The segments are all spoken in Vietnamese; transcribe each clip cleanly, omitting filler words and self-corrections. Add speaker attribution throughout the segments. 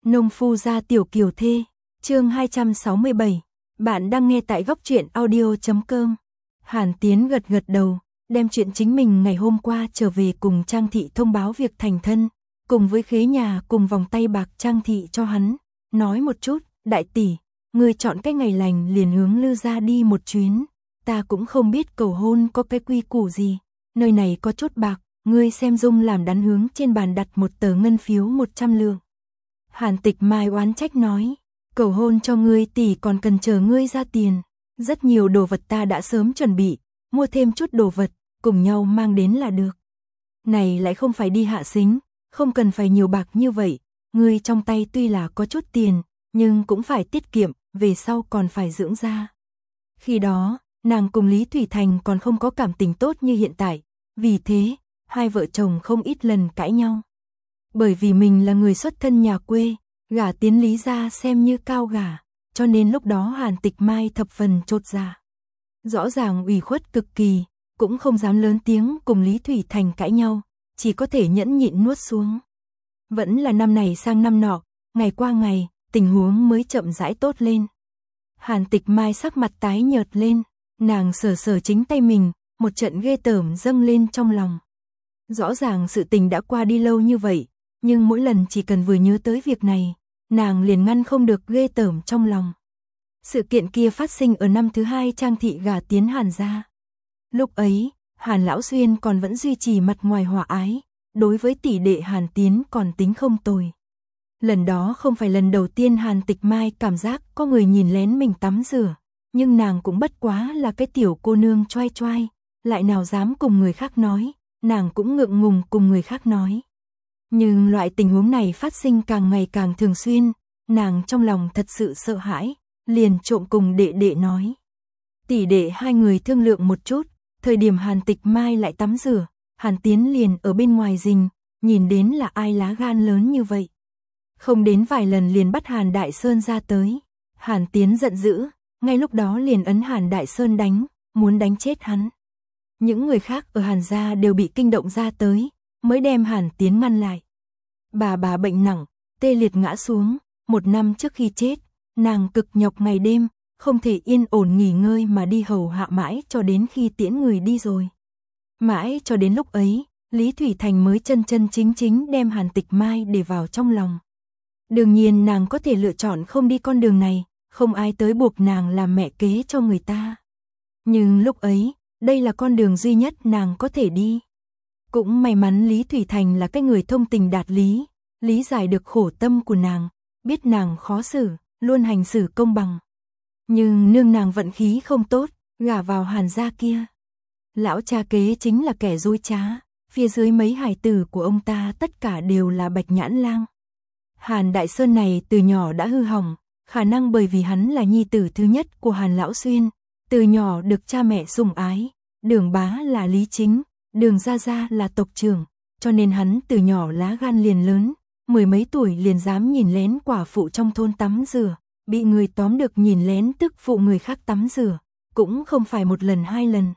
Speaker 1: Nông phu gia tiểu kiều thê, chương 267. Bạn đang nghe tại góc truyện audio.com. Hàn Tiến gật gật đầu, đem chuyện chính mình ngày hôm qua trở về cùng Trang Thị thông báo việc thành thân, cùng với khế nhà cùng vòng tay bạc Trang Thị cho hắn, nói một chút, đại tỷ, ngươi chọn cái ngày lành liền hướng Lư gia đi một chuyến, ta cũng không biết cầu hôn có cái quy củ gì, nơi này có chút bạc, ngươi xem dung làm đắn hướng trên bàn đặt một tờ ngân phiếu 100 lượng. Hàn Tịch Mai oán trách nói, cầu hôn cho ngươi tỷ còn cần chờ ngươi ra tiền, rất nhiều đồ vật ta đã sớm chuẩn bị, mua thêm chút đồ vật, cùng nhau mang đến là được. Này lại không phải đi hạ sính, không cần phải nhiều bạc như vậy, ngươi trong tay tuy là có chút tiền, nhưng cũng phải tiết kiệm, về sau còn phải dưỡng ra. Khi đó, nàng cùng Lý Thủy Thành còn không có cảm tình tốt như hiện tại, vì thế, hai vợ chồng không ít lần cãi nhau. Bởi vì mình là người xuất thân nhà quê, gả tiến Lý gia xem như cao gả, cho nên lúc đó Hàn Tịch Mai thập phần chột dạ. Rõ ràng ủy khuất cực kỳ, cũng không dám lớn tiếng cùng Lý Thủy Thành cãi nhau, chỉ có thể nhẫn nhịn nuốt xuống. Vẫn là năm này sang năm nọ, ngày qua ngày, tình huống mới chậm rãi tốt lên. Hàn Tịch Mai sắc mặt tái nhợt lên, nàng sờ chính tay mình, một trận ghê tởm dâng lên trong lòng. Rõ ràng sự tình đã qua đi lâu như vậy, nhưng mỗi lần chỉ cần vừa nhớ tới việc này, nàng liền ngăn không được ghê tởm trong lòng. Sự kiện kia phát sinh ở năm thứ hai Trang Thị gả tiến Hàn gia. Lúc ấy, Hàn Lão Xuyên còn vẫn duy trì mặt ngoài hòa ái, đối với tỷ đệ Hàn Tiến còn tính không tồi. Lần đó không phải lần đầu tiên Hàn Tịch Mai cảm giác có người nhìn lén mình tắm rửa, nhưng nàng cũng bất quá là cái tiểu cô nương choai choai, lại nào dám cùng người khác nói, nàng cũng ngượng ngùng cùng người khác nói. Nhưng loại tình huống này phát sinh càng ngày càng thường xuyên, nàng trong lòng thật sự sợ hãi, liền trộm cùng đệ đệ nói. Tỷ đệ hai người thương lượng một chút, thời điểm Hàn Tịch Mai lại tắm rửa, Hàn Tiến liền ở bên ngoài rình, nhìn đến là ai lá gan lớn như vậy. Không đến vài lần liền bắt Hàn Đại Sơn ra tới, Hàn Tiến giận dữ, ngay lúc đó liền ấn Hàn Đại Sơn đánh, muốn đánh chết hắn. Những người khác ở Hàn gia đều bị kinh động ra tới, mới đem Hàn Tiến ngăn lại. Bà bệnh nặng, tê liệt ngã xuống, 1 năm trước khi chết, nàng cực nhọc ngày đêm, không thể yên ổn nghỉ ngơi mà đi hầu hạ mãi cho đến khi tiễn người đi rồi. Mãi cho đến lúc ấy, Lý Thủy Thành mới chân chính đem Hàn Tịch Mai để vào trong lòng. Đương nhiên nàng có thể lựa chọn không đi con đường này, không ai tới buộc nàng làm mẹ kế cho người ta. Nhưng lúc ấy, đây là con đường duy nhất nàng có thể đi. Cũng may mắn Lý Thủy Thành là cái người thông tình đạt lý, lý giải được khổ tâm của nàng, biết nàng khó xử, luôn hành xử công bằng. Nhưng nương nàng vận khí không tốt, gả vào Hàn gia kia. Lão cha kế chính là kẻ dối trá, phía dưới mấy hài tử của ông ta tất cả đều là bạch nhãn lang. Hàn Đại Sơn này từ nhỏ đã hư hỏng, khả năng bởi vì hắn là nhi tử thứ nhất của Hàn Lão Xuyên, từ nhỏ được cha mẹ sủng ái, Đường bá là lý chính, Đường gia gia là tộc trưởng, cho nên hắn từ nhỏ lá gan liền lớn, 10 mấy tuổi liền dám nhìn lén quả phụ trong thôn tắm rửa, bị người tóm được nhìn lén tức phụ người khác tắm rửa, cũng không phải 1 lần 2 lần.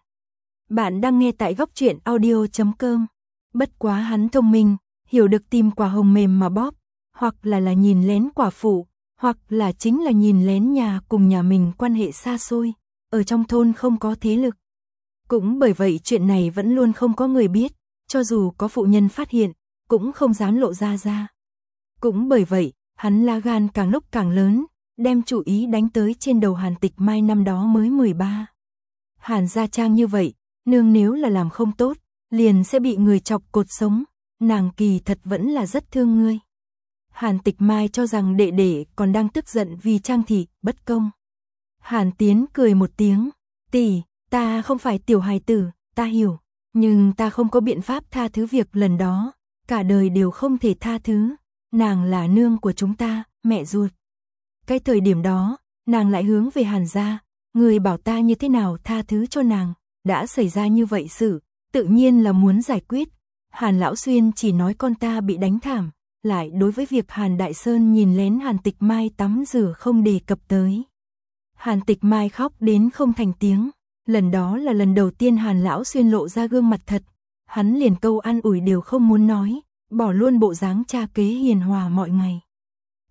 Speaker 1: Bạn đang nghe tại góc truyện audio.com. Bất quá hắn thông minh, hiểu được tìm quả hồng mềm mà bóp, hoặc là nhìn lén quả phụ, hoặc là chính là nhìn lén nhà cùng nhà mình quan hệ xa xôi, ở trong thôn không có thế lực. Cũng bởi vậy chuyện này vẫn luôn không có người biết, cho dù có phụ nhân phát hiện, cũng không dám lộ ra. Cũng bởi vậy, hắn lá gan càng lúc càng lớn, đem chủ ý đánh tới trên đầu Hàn Tịch Mai năm đó mới 13. Hàn gia trang như vậy, nương nếu là làm không tốt, liền sẽ bị người chọc cột sống, nàng kỳ thật vẫn là rất thương ngươi. Hàn Tịch Mai cho rằng đệ đệ còn đang tức giận vì Trang Thị bất công. Hàn Tiến cười một tiếng, tỷ, ta không phải tiểu hài tử, ta hiểu, nhưng ta không có biện pháp tha thứ việc lần đó, cả đời đều không thể tha thứ, nàng là nương của chúng ta, mẹ ruột. Cái thời điểm đó, nàng lại hướng về Hàn gia, người bảo ta như thế nào tha thứ cho nàng, đã xảy ra như vậy sự, tự nhiên là muốn giải quyết. Hàn Lão Xuyên chỉ nói con ta bị đánh thảm, lại đối với việc Hàn Đại Sơn nhìn lén Hàn Tịch Mai tắm rửa không đề cập tới. Hàn Tịch Mai khóc đến không thành tiếng, lần đó là lần đầu tiên Hàn Lão Xuyên lộ ra gương mặt thật, hắn liền câu an ủi đều không muốn nói, bỏ luôn bộ dáng cha kế hiền hòa mọi ngày.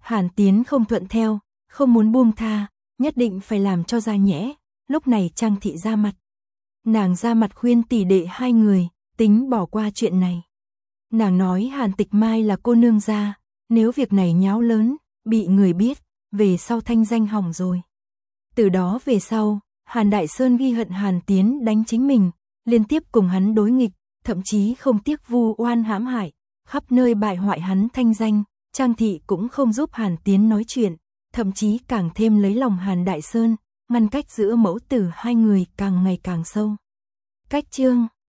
Speaker 1: Hàn Tiến không thuận theo, không muốn buông tha, nhất định phải làm cho ra nhẽ. Lúc này Trang Thị ra mặt. Nàng ra mặt khuyên tỷ đệ hai người, tính bỏ qua chuyện này. Nàng nói Hàn Tịch Mai là cô nương gia, nếu việc này nháo lớn, bị người biết, về sau thanh danh hỏng rồi. Từ đó về sau, Hàn Đại Sơn ghi hận Hàn Tiến đánh chính mình, liên tiếp cùng hắn đối nghịch, thậm chí không tiếc vu oan hãm hại, khắp nơi bại hoại hắn thanh danh. Trang Thị cũng không giúp Hàn Tiến nói chuyện, thậm chí càng thêm lấy lòng Hàn Đại Sơn, ngăn cách giữa mẫu tử hai người càng ngày càng sâu. Cách chương